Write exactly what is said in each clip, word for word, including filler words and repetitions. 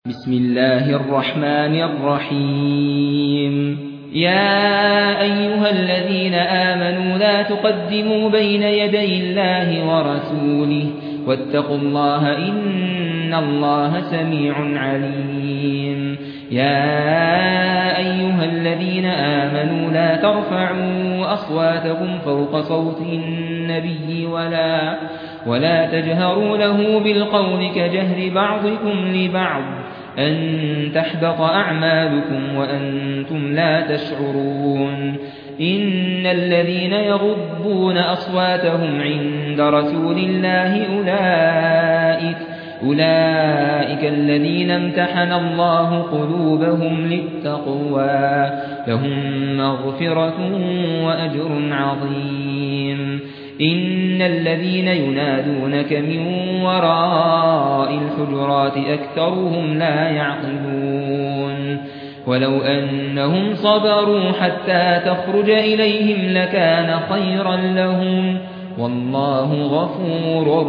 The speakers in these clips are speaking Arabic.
بسم الله الرحمن الرحيم يا أيها الذين آمنوا لا تقدموا بين يدي الله ورسوله واتقوا الله إن الله سميع عليم يا أيها الذين آمنوا لا ترفعوا أصواتكم فوق صوت النبي ولا ولا تجهروا له بالقول كجهر بعضكم لبعض أن تحبط أعمالكم وأنتم لا تشعرون إن الذين يغضون أصواتهم عند رسول الله أولئك أولئك الذين امتحن الله قلوبهم للتقوى لهم مغفرة وأجر عظيم إن الذين ينادونك من وراء الحجرات أكثرهم لا يعقلون ولو أنهم صبروا حتى تخرج إليهم لكان خيرا لهم والله غفور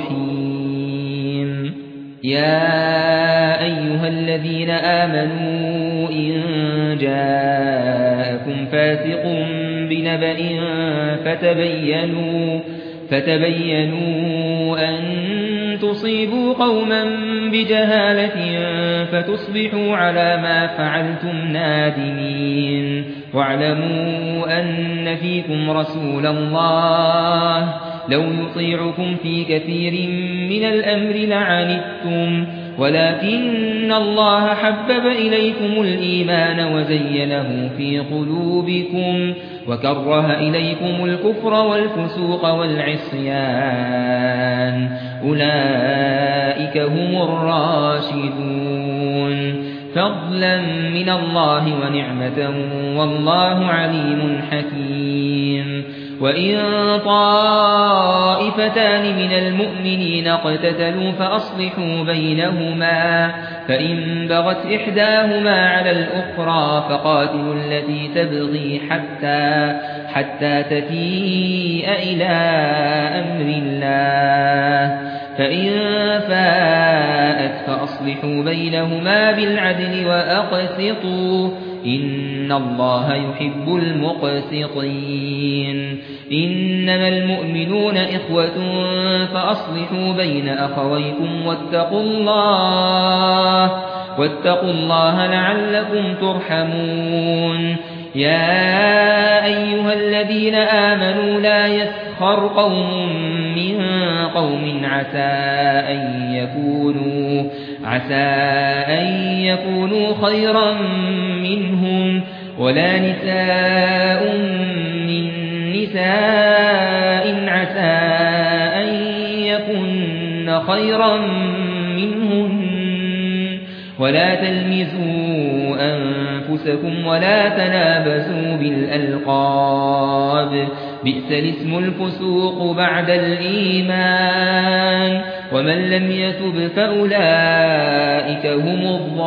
رحيم يا أيها الذين آمنوا إن جاءكم فاسق بنبأ فتبينوا فتبينوا أن تصيبوا قوما بجهالة فتصبحوا على ما فعلتم نادمين واعلموا أن فيكم رسول الله لو يطيعكم في كثير من الأمر لعنتم ولكن الله حبب إليكم الإيمان وزينه في قلوبكم وكره إليكم الكفر والفسوق والعصيان أولئك هم الراشدون فضلا من الله ونعمة والله عليم حكيم وإن طائفتان من المؤمنين اقتتلوا فأصلحوا بينهما فإن بغت إحداهما على الأخرى فقاتلوا التي تبغي حتى حتى تفيء إلى أمر الله فإن فاءت فأصلحوا بينهما بالعدل وأقسطوا إن الله يحب المقسطين إنما المؤمنون إخوة فأصلحوا بين أخويكم واتقوا الله واتقوا الله لعلكم ترحمون يا أيها الذين آمنوا لا يسخر قوم من قوم عسى أن يكونوا عسى أن يكونوا خيرا منهم ولا نساء من نساء عسى أن يكن خيرا منهن ولا تلمزوا أنفسكم ولا تنابزوا بالألقاب بئس الاسم الفسوق بعد الإيمان ومن لم يتب فأولئك هم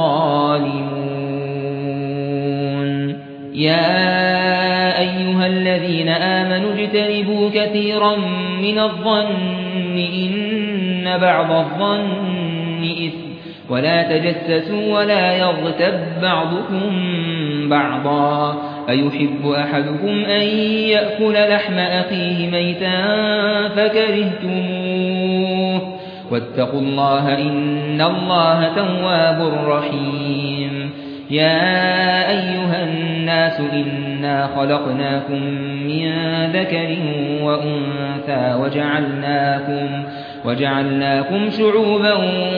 الظالمون يا أيها الذين آمنوا اجتنبوا كثيرا من الظن إن بعض الظن إثم ولا تجسسوا ولا يغتب بعضكم بعضا أيحب أحدكم أن يأكل لحم أخيه ميتا فكرهتموه واتقوا الله إن الله تواب رحيم يا أيها الناس إنا خلقناكم من ذكر وأنثى وجعلناكم وجعلناكم شعوبا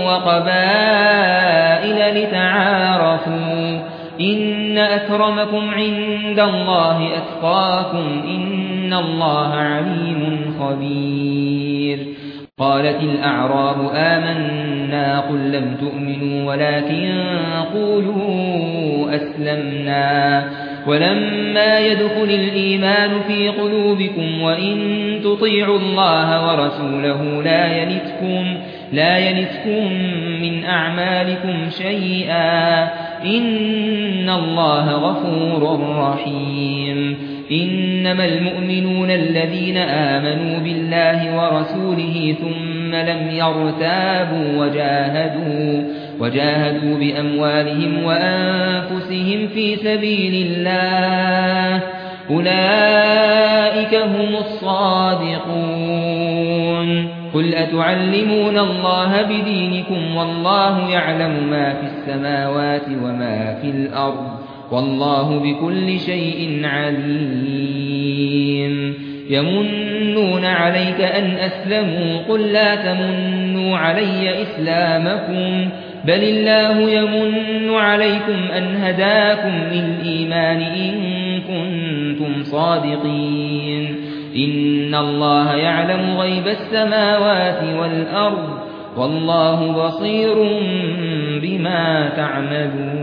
وقبائل لتعارفوا إن أكرمكم عند الله أتقاكم إن الله عليم خبير قالت الأعراب آمنا قل لم تؤمنوا ولكن قولوا أسلمنا ولما يدخل الإيمان في قلوبكم وإن تطيعوا الله ورسوله لا يلتكم لا يلتكم من أعمالكم شيئا إن الله غفور رحيم إنما المؤمنون الذين آمنوا بالله ورسوله ثم لم يرتابوا وجاهدوا وجاهدوا بأموالهم وأنفسهم في سبيل الله أولئك هم الصادقون قل أتعلمون الله بدينكم والله يعلم ما في السماوات وما في الأرض والله بكل شيء عليم يمنون عليك أن أسلموا قل لا تمنوا علي إسلامكم بل الله يمن عليكم أن هداكم للإيمان إن كنتم صادقين إن الله يعلم غيب السماوات والأرض والله بصير بما تعملون